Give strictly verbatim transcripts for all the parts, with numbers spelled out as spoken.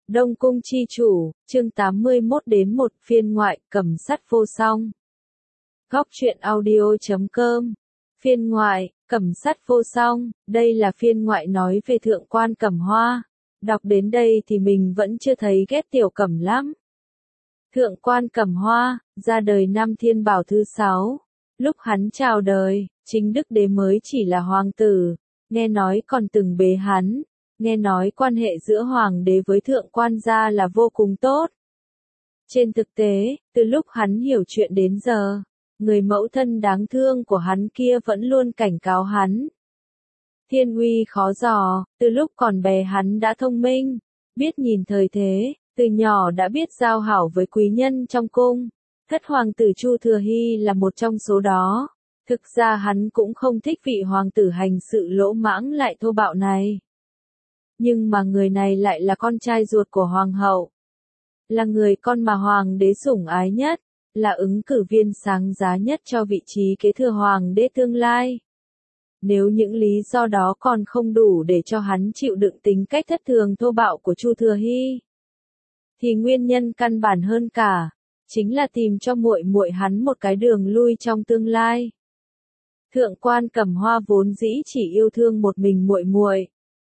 Đông Cung chi chủ, chương tám mươi mốt đến một phiên ngoại, cầm sắt vô song. Góc truyện audio chấm com. Phiên ngoại, cầm sắt vô song, đây là phiên ngoại nói về thượng quan Cẩm Hoa. Đọc đến đây thì mình vẫn chưa thấy ghét tiểu Cẩm lắm. Thượng quan Cẩm Hoa, ra đời năm Thiên Bảo thứ sáu. Lúc hắn chào đời, chính đức đế mới chỉ là hoàng tử, nghe nói còn từng bế hắn. Nghe nói quan hệ giữa hoàng đế với thượng quan gia là vô cùng tốt. Trên thực tế, từ lúc hắn hiểu chuyện đến giờ, người mẫu thân đáng thương của hắn kia vẫn luôn cảnh cáo hắn. Thiên uy khó dò, từ lúc còn bé hắn đã thông minh, biết nhìn thời thế, từ nhỏ đã biết giao hảo với quý nhân trong cung. Thất hoàng tử Chu Thừa Hy là một trong số đó. Thực ra hắn cũng không thích vị hoàng tử hành sự lỗ mãng lại thô bạo này. Nhưng mà người này lại là con trai ruột của hoàng hậu. Là người con mà hoàng đế sủng ái nhất, là ứng cử viên sáng giá nhất cho vị trí kế thừa hoàng đế tương lai. Nếu những lý do đó còn không đủ để cho hắn chịu đựng tính cách thất thường thô bạo của Chu Thừa Hy, thì nguyên nhân căn bản hơn cả, chính là tìm cho muội muội hắn một cái đường lui trong tương lai. Thượng quan Cẩm Hoa vốn dĩ chỉ yêu thương một mình muội muội.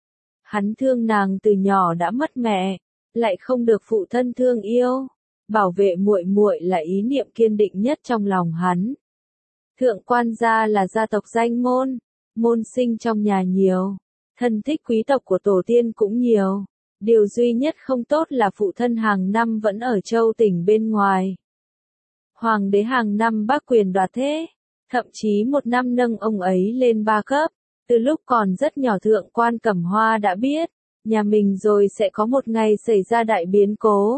Hắn thương nàng từ nhỏ đã mất mẹ, lại không được phụ thân thương yêu, bảo vệ muội muội là ý niệm kiên định nhất trong lòng hắn. Thượng quan gia là gia tộc danh môn, môn sinh trong nhà nhiều, thân thích quý tộc của tổ tiên cũng nhiều, điều duy nhất không tốt là phụ thân hàng năm vẫn ở châu tỉnh bên ngoài. Hoàng đế hàng năm bác quyền đoạt thế, thậm chí một năm nâng ông ấy lên ba cấp. Từ lúc còn rất nhỏ thượng quan Cẩm Hoa đã biết, nhà mình rồi sẽ có một ngày xảy ra đại biến cố.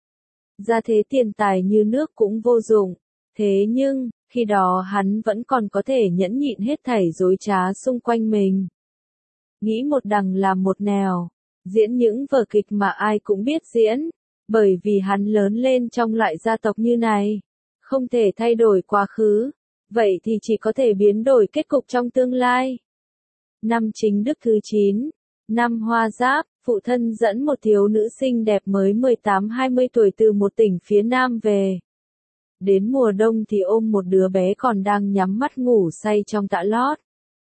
Ra thế tiền tài như nước cũng vô dụng, thế nhưng, khi đó hắn vẫn còn có thể nhẫn nhịn hết thảy dối trá xung quanh mình. Nghĩ một đằng làm một nẻo, diễn những vở kịch mà ai cũng biết diễn, bởi vì hắn lớn lên trong loại gia tộc như này, không thể thay đổi quá khứ, vậy thì chỉ có thể biến đổi kết cục trong tương lai. Năm chính đức thứ chín, năm Hoa Giáp, phụ thân dẫn một thiếu nữ xinh đẹp mới mười tám hai mươi tuổi từ một tỉnh phía Nam về. Đến mùa đông thì ôm một đứa bé còn đang nhắm mắt ngủ say trong tã lót.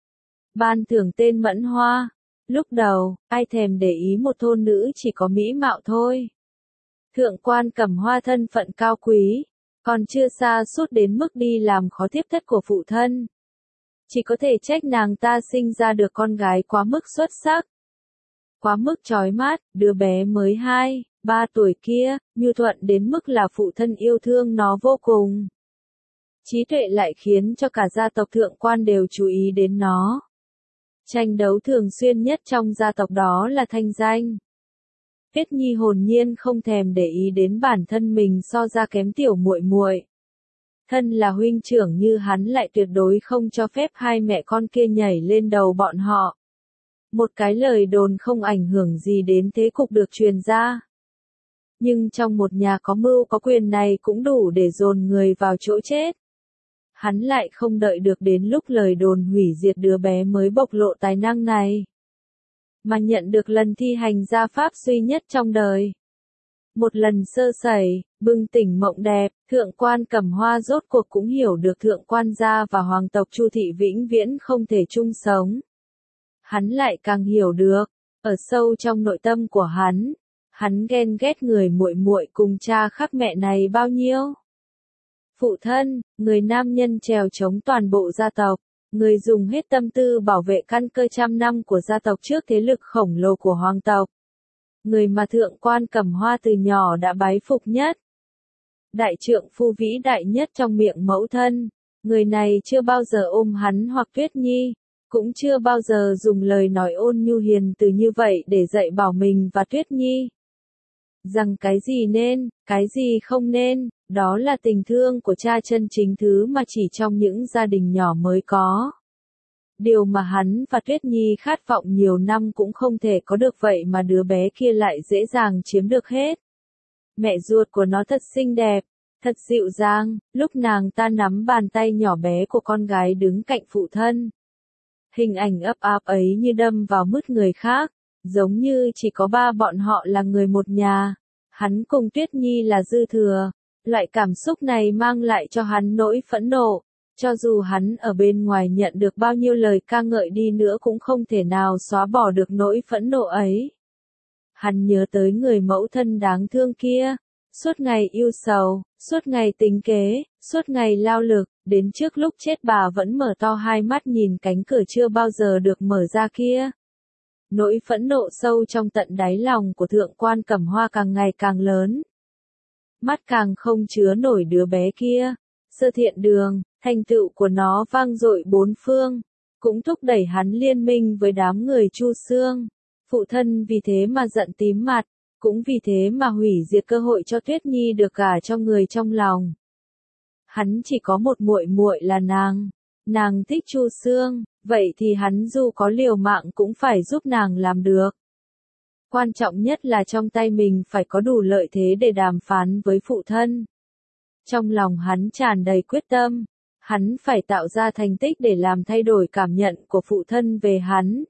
Ban thưởng tên Mẫn Hoa. Lúc đầu, ai thèm để ý một thôn nữ chỉ có mỹ mạo thôi. Thượng quan Cẩm Hoa thân phận cao quý, còn chưa xa suốt đến mức đi làm khó tiếp thất của phụ thân. Chỉ có thể trách nàng ta sinh ra được con gái quá mức xuất sắc. Quá mức chói mắt, đứa bé mới hai, ba tuổi kia, nhu thuận đến mức là phụ thân yêu thương nó vô cùng. Trí tuệ lại khiến cho cả gia tộc thượng quan đều chú ý đến nó. Tranh đấu thường xuyên nhất trong gia tộc đó là thanh danh. Tuyết Nhi hồn nhiên không thèm để ý đến bản thân mình so ra kém tiểu muội muội. Thân là huynh trưởng như hắn lại tuyệt đối không cho phép hai mẹ con kia nhảy lên đầu bọn họ. Một cái lời đồn không ảnh hưởng gì đến thế cục được truyền ra. Nhưng trong một nhà có mưu có quyền này cũng đủ để dồn người vào chỗ chết. Hắn lại không đợi được đến lúc lời đồn hủy diệt đứa bé mới bộc lộ tài năng này, mà nhận được lần thi hành gia pháp duy nhất trong đời. Một lần sơ sẩy, bừng tỉnh mộng đẹp, thượng quan Cẩm Hoa rốt cuộc cũng hiểu được thượng quan gia và hoàng tộc Chu thị vĩnh viễn không thể chung sống. Hắn lại càng hiểu được, ở sâu trong nội tâm của hắn, hắn ghen ghét người muội muội cùng cha khác mẹ này bao nhiêu. Phụ thân, người nam nhân trèo chống toàn bộ gia tộc, người dùng hết tâm tư bảo vệ căn cơ trăm năm của gia tộc trước thế lực khổng lồ của hoàng tộc. Người mà thượng quan Cẩm Hoa từ nhỏ đã bái phục nhất. Đại trượng phu vĩ đại nhất trong miệng mẫu thân. Người này chưa bao giờ ôm hắn hoặc Tuyết Nhi, cũng chưa bao giờ dùng lời nói ôn nhu hiền từ như vậy để dạy bảo mình và Tuyết Nhi. Rằng cái gì nên, cái gì không nên, đó là tình thương của cha chân chính thứ mà chỉ trong những gia đình nhỏ mới có. Điều mà hắn và Tuyết Nhi khát vọng nhiều năm cũng không thể có được vậy mà đứa bé kia lại dễ dàng chiếm được hết. Mẹ ruột của nó thật xinh đẹp, thật dịu dàng, lúc nàng ta nắm bàn tay nhỏ bé của con gái đứng cạnh phụ thân. Hình ảnh ấp áp ấy như đâm vào mứt người khác, giống như chỉ có ba bọn họ là người một nhà, hắn cùng Tuyết Nhi là dư thừa. Loại cảm xúc này mang lại cho hắn nỗi phẫn nộ, cho dù hắn ở bên ngoài nhận được bao nhiêu lời ca ngợi đi nữa cũng không thể nào xóa bỏ được nỗi phẫn nộ ấy. Hắn nhớ tới người mẫu thân đáng thương kia, suốt ngày yêu sầu, suốt ngày tính kế, suốt ngày lao lực, đến trước lúc chết bà vẫn mở to hai mắt nhìn cánh cửa chưa bao giờ được mở ra kia. Nỗi phẫn nộ sâu trong tận đáy lòng của thượng quan Cẩm Hoa càng ngày càng lớn. Mắt càng không chứa nổi đứa bé kia. Sơ Thiện Đường, thành tựu của nó vang dội bốn phương, cũng thúc đẩy hắn liên minh với đám người Chu Xương. Phụ thân vì thế mà giận tím mặt, cũng vì thế mà hủy diệt cơ hội cho Tuyết Nhi được gả cho người trong lòng. Hắn chỉ có một muội muội là nàng, nàng thích Chu Xương, vậy thì hắn dù có liều mạng cũng phải giúp nàng làm được. Quan trọng nhất là trong tay mình phải có đủ lợi thế để đàm phán với phụ thân. Trong lòng hắn tràn đầy quyết tâm, hắn phải tạo ra thành tích để làm thay đổi cảm nhận của phụ thân về hắn.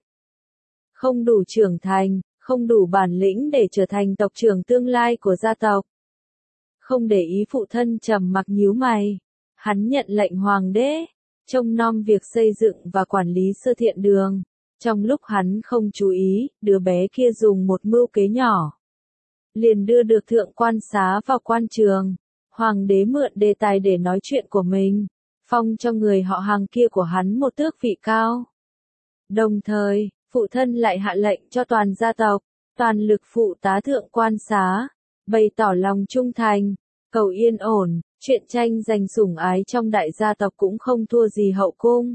Không đủ trưởng thành, không đủ bản lĩnh để trở thành tộc trưởng tương lai của gia tộc. Không để ý phụ thân trầm mặc nhíu mày, hắn nhận lệnh hoàng đế, trông nom việc xây dựng và quản lý Sơ Thiện Đường. Trong lúc hắn không chú ý, đứa bé kia dùng một mưu kế nhỏ, liền đưa được thượng quan Xá vào quan trường. Hoàng đế mượn đề tài để nói chuyện của mình, phong cho người họ hàng kia của hắn một tước vị cao. Đồng thời, phụ thân lại hạ lệnh cho toàn gia tộc, toàn lực phụ tá thượng quan Xá, bày tỏ lòng trung thành, cầu yên ổn, chuyện tranh giành sủng ái trong đại gia tộc cũng không thua gì hậu cung.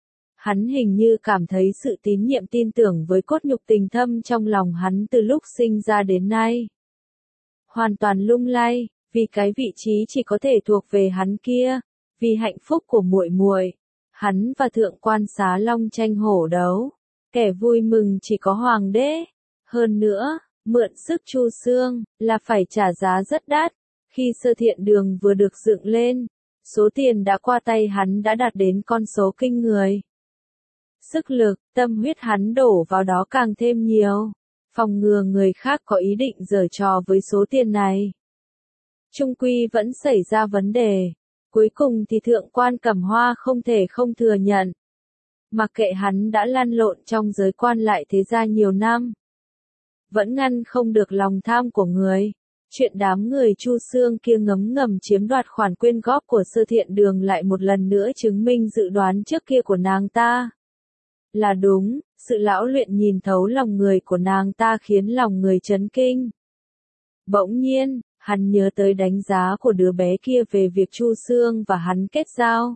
Hắn hình như cảm thấy sự tín nhiệm tin tưởng với cốt nhục tình thâm trong lòng hắn từ lúc sinh ra đến nay. Hoàn toàn lung lay, vì cái vị trí chỉ có thể thuộc về hắn kia, vì hạnh phúc của muội muội, hắn và thượng quan Xá long tranh hổ đấu, kẻ vui mừng chỉ có hoàng đế. Hơn nữa, mượn sức Chu Xương, là phải trả giá rất đắt. Khi Sơ Thiện Đường vừa được dựng lên, số tiền đã qua tay hắn đã đạt đến con số kinh người. Sức lực, tâm huyết hắn đổ vào đó càng thêm nhiều, phòng ngừa người khác có ý định giở trò với số tiền này. Trung quy vẫn xảy ra vấn đề, cuối cùng thì thượng quan Cẩm Hoa không thể không thừa nhận. Mặc kệ hắn đã lăn lộn trong giới quan lại thế gia nhiều năm, vẫn ngăn không được lòng tham của người. Chuyện đám người Chu Xương kia ngấm ngầm chiếm đoạt khoản quyên góp của Sơ Thiện Đường lại một lần nữa chứng minh dự đoán trước kia của nàng ta là đúng. Sự lão luyện nhìn thấu lòng người của nàng ta khiến lòng người chấn kinh. Bỗng nhiên, hắn nhớ tới đánh giá của đứa bé kia về việc Chu Xương và hắn kết giao.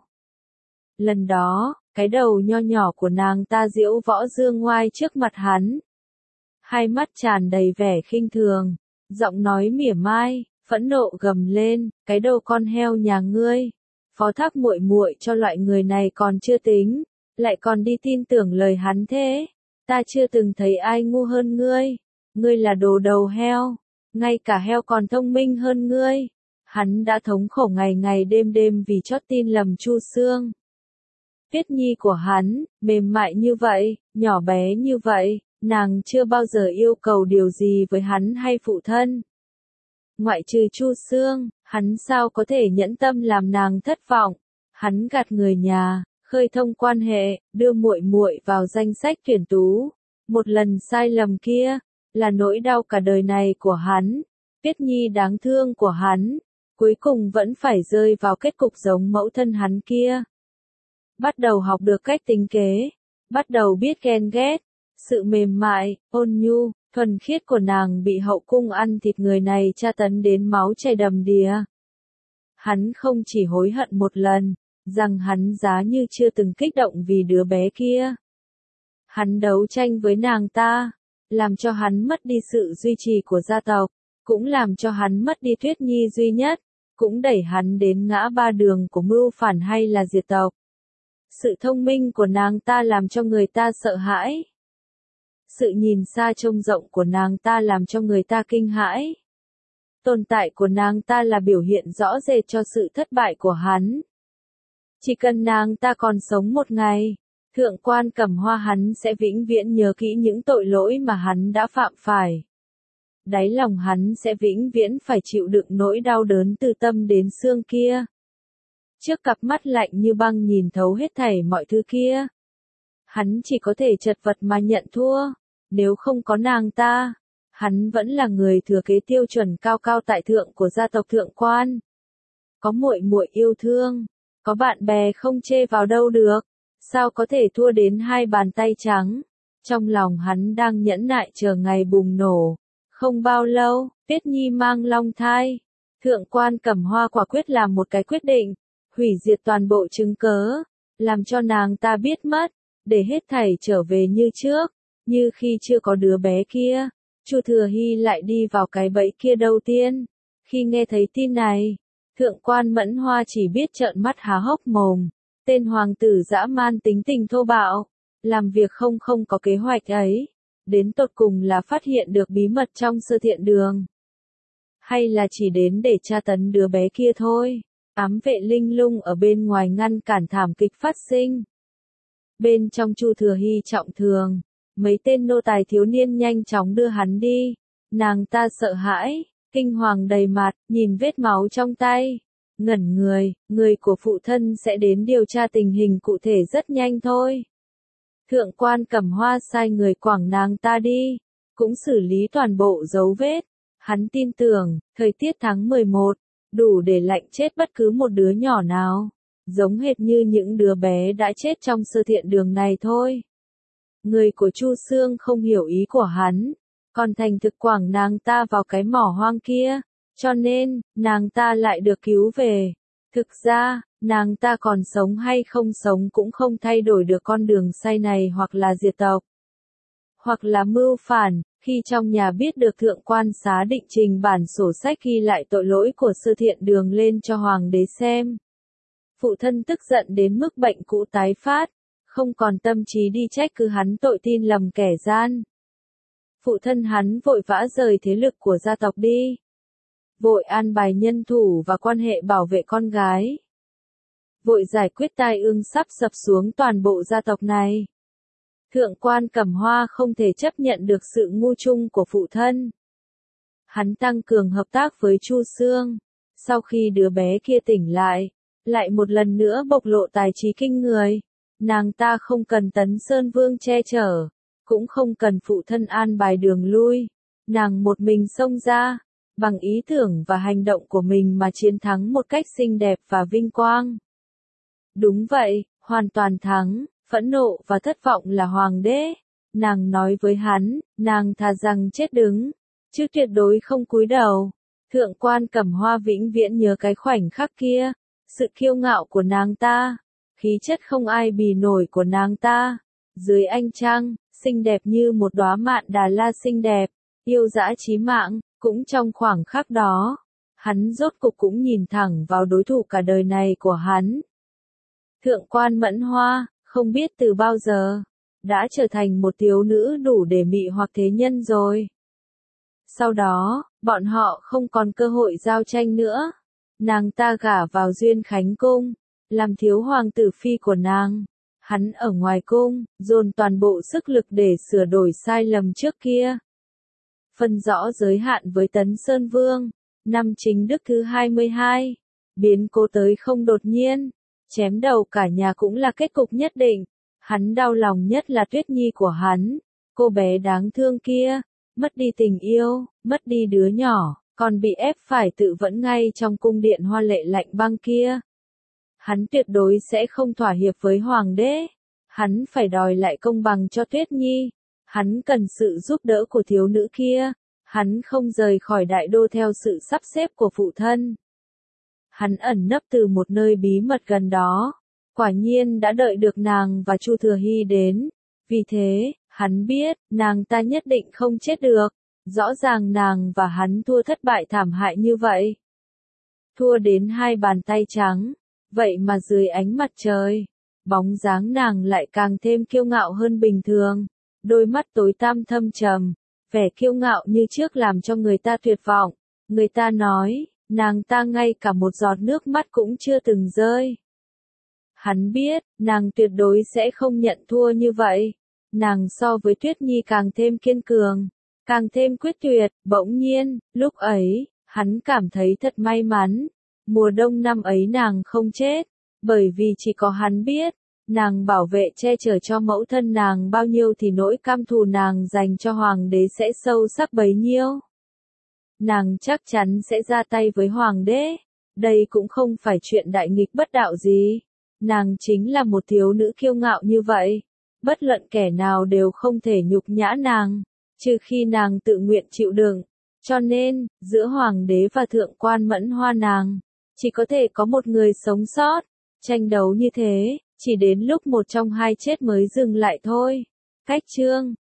Lần đó, cái đầu nho nhỏ của nàng ta diễu võ dương ngoai trước mặt hắn. Hai mắt tràn đầy vẻ khinh thường, giọng nói mỉa mai, phẫn nộ gầm lên, cái đầu con heo nhà ngươi, phó thác muội muội cho loại người này còn chưa tính, lại còn đi tin tưởng lời hắn thế. Ta chưa từng thấy ai ngu hơn ngươi, ngươi là đồ đầu heo, ngay cả heo còn thông minh hơn ngươi. Hắn đã thống khổ ngày ngày đêm đêm vì chót tin lầm Chu Xương. Tuyết Nhi của hắn, mềm mại như vậy, nhỏ bé như vậy, nàng chưa bao giờ yêu cầu điều gì với hắn hay phụ thân. Ngoại trừ Chu Xương, hắn sao có thể nhẫn tâm làm nàng thất vọng. Hắn gạt người nhà, khơi thông quan hệ, đưa muội muội vào danh sách tuyển tú. Một lần sai lầm kia, là nỗi đau cả đời này của hắn. Tuyết Nhi đáng thương của hắn, cuối cùng vẫn phải rơi vào kết cục giống mẫu thân hắn kia. Bắt đầu học được cách tính kế, bắt đầu biết ghen ghét, sự mềm mại, ôn nhu, thuần khiết của nàng bị hậu cung ăn thịt người này tra tấn đến máu chảy đầm đìa. Hắn không chỉ hối hận một lần, rằng hắn giá như chưa từng kích động vì đứa bé kia. Hắn đấu tranh với nàng ta, làm cho hắn mất đi sự duy trì của gia tộc, cũng làm cho hắn mất đi Tuyết Nhi duy nhất, cũng đẩy hắn đến ngã ba đường của mưu phản hay là diệt tộc. Sự thông minh của nàng ta làm cho người ta sợ hãi. Sự nhìn xa trông rộng của nàng ta làm cho người ta kinh hãi. Tồn tại của nàng ta là biểu hiện rõ rệt cho sự thất bại của hắn. Chỉ cần nàng ta còn sống một ngày, Thượng quan Cẩm Hoa hắn sẽ vĩnh viễn nhớ kỹ những tội lỗi mà hắn đã phạm phải. Đáy lòng hắn sẽ vĩnh viễn phải chịu đựng nỗi đau đớn từ tâm đến xương kia. Trước cặp mắt lạnh như băng nhìn thấu hết thảy mọi thứ kia. Hắn chỉ có thể chật vật mà nhận thua. Nếu không có nàng ta, hắn vẫn là người thừa kế tiêu chuẩn cao cao tại thượng của gia tộc Thượng quan. Có muội muội yêu thương, có bạn bè không chê vào đâu được, sao có thể thua đến hai bàn tay trắng. Trong lòng hắn đang nhẫn nại chờ ngày bùng nổ. Không bao lâu, Tuyết Nhi mang long thai. Thượng quan Cẩm Hoa quả quyết làm một cái quyết định, hủy diệt toàn bộ chứng cớ, làm cho nàng ta biết mất, để hết thảy trở về như trước, như khi chưa có đứa bé kia. Chu Thừa Hy lại đi vào cái bẫy kia đầu tiên. Khi nghe thấy tin này, Thượng quan Mẫn Hoa chỉ biết trợn mắt há hốc mồm. Tên hoàng tử dã man tính tình thô bạo, làm việc không không có kế hoạch ấy, đến tột cùng là phát hiện được bí mật trong Sơ Thiện Đường, hay là chỉ đến để tra tấn đứa bé kia thôi. Ám vệ linh lung ở bên ngoài ngăn cản thảm kịch phát sinh. Bên trong Chu Thừa Hy trọng thương, mấy tên nô tài thiếu niên nhanh chóng đưa hắn đi. Nàng ta sợ hãi, kinh hoàng đầy mặt, nhìn vết máu trong tay, ngẩn người. Người của phụ thân sẽ đến điều tra tình hình cụ thể rất nhanh thôi. Thượng quan Cẩm Hoa sai người quảng nàng ta đi, cũng xử lý toàn bộ dấu vết. Hắn tin tưởng, thời tiết tháng mười một, đủ để lạnh chết bất cứ một đứa nhỏ nào, giống hệt như những đứa bé đã chết trong Sơ Thiện Đường này thôi. Người của Chu Xương không hiểu ý của hắn, còn thành thực quảng nàng ta vào cái mỏ hoang kia, cho nên, nàng ta lại được cứu về. Thực ra, nàng ta còn sống hay không sống cũng không thay đổi được con đường say này, hoặc là diệt tộc, hoặc là mưu phản. Khi trong nhà biết được thượng quan xá định trình bản sổ sách ghi lại tội lỗi của Sơ Thiện Đường lên cho hoàng đế xem, phụ thân tức giận đến mức bệnh cũ tái phát, không còn tâm trí đi trách cứ hắn tội tin lầm kẻ gian. Phụ thân hắn vội vã rời thế lực của gia tộc đi, vội an bài nhân thủ và quan hệ bảo vệ con gái, vội giải quyết tai ương sắp sập xuống toàn bộ gia tộc này. Thượng quan Cẩm Hoa không thể chấp nhận được sự ngu chung của phụ thân. Hắn tăng cường hợp tác với Chu Xương. Sau khi đứa bé kia tỉnh lại, lại một lần nữa bộc lộ tài trí kinh người. Nàng ta không cần Tấn Sơn Vương che chở, cũng không cần phụ thân an bài đường lui. Nàng một mình xông ra, bằng ý tưởng và hành động của mình mà chiến thắng một cách xinh đẹp và vinh quang. Đúng vậy, hoàn toàn thắng. Phẫn nộ và thất vọng là hoàng đế. Nàng nói với hắn, nàng thà rằng chết đứng, chứ tuyệt đối không cúi đầu. Thượng quan Cẩm Hoa vĩnh viễn nhớ cái khoảnh khắc kia, sự kiêu ngạo của nàng ta, khí chất không ai bì nổi của nàng ta. Dưới ánh trăng, xinh đẹp như một đóa mạn đà la xinh đẹp, yêu dã chí mạng. Cũng trong khoảng khắc đó, hắn rốt cục cũng nhìn thẳng vào đối thủ cả đời này của hắn. Thượng quan Mẫn Hoa, không biết từ bao giờ, đã trở thành một thiếu nữ đủ để mị hoặc thế nhân rồi. Sau đó, bọn họ không còn cơ hội giao tranh nữa. Nàng ta gả vào Duyên Khánh Cung, làm thiếu hoàng tử phi của nàng. Hắn ở ngoài cung, dồn toàn bộ sức lực để sửa đổi sai lầm trước kia. Phân rõ giới hạn với Tấn Sơn Vương, năm Chính Đức thứ hai mươi hai. Biến cố tới không đột nhiên, chém đầu cả nhà cũng là kết cục nhất định. Hắn đau lòng nhất là Tuyết Nhi của hắn, cô bé đáng thương kia, mất đi tình yêu, mất đi đứa nhỏ, còn bị ép phải tự vẫn ngay trong cung điện hoa lệ lạnh băng kia. Hắn tuyệt đối sẽ không thỏa hiệp với hoàng đế. Hắn phải đòi lại công bằng cho Tuyết Nhi. Hắn cần sự giúp đỡ của thiếu nữ kia. Hắn không rời khỏi đại đô theo sự sắp xếp của phụ thân. Hắn ẩn nấp từ một nơi bí mật gần đó. Quả nhiên đã đợi được nàng và Chu Thừa Hy đến. Vì thế, hắn biết, nàng ta nhất định không chết được. Rõ ràng nàng và hắn thua thất bại thảm hại như vậy. Thua đến hai bàn tay trắng. Vậy mà dưới ánh mặt trời, bóng dáng nàng lại càng thêm kiêu ngạo hơn bình thường. Đôi mắt tối tăm thâm trầm, vẻ kiêu ngạo như trước làm cho người ta tuyệt vọng. Người ta nói, nàng ta ngay cả một giọt nước mắt cũng chưa từng rơi. Hắn biết, nàng tuyệt đối sẽ không nhận thua như vậy. Nàng so với Tuyết Nhi càng thêm kiên cường, càng thêm quyết tuyệt. Bỗng nhiên, lúc ấy, hắn cảm thấy thật may mắn. Mùa đông năm ấy nàng không chết, bởi vì chỉ có hắn biết, nàng bảo vệ che chở cho mẫu thân nàng bao nhiêu thì nỗi cam thù nàng dành cho hoàng đế sẽ sâu sắc bấy nhiêu. Nàng chắc chắn sẽ ra tay với hoàng đế. Đây cũng không phải chuyện đại nghịch bất đạo gì. Nàng chính là một thiếu nữ kiêu ngạo như vậy. Bất luận kẻ nào đều không thể nhục nhã nàng, trừ khi nàng tự nguyện chịu đựng. Cho nên, giữa hoàng đế và thượng quan Mẫn Hoa nàng, chỉ có thể có một người sống sót. Tranh đấu như thế, chỉ đến lúc một trong hai chết mới dừng lại thôi. Cách chương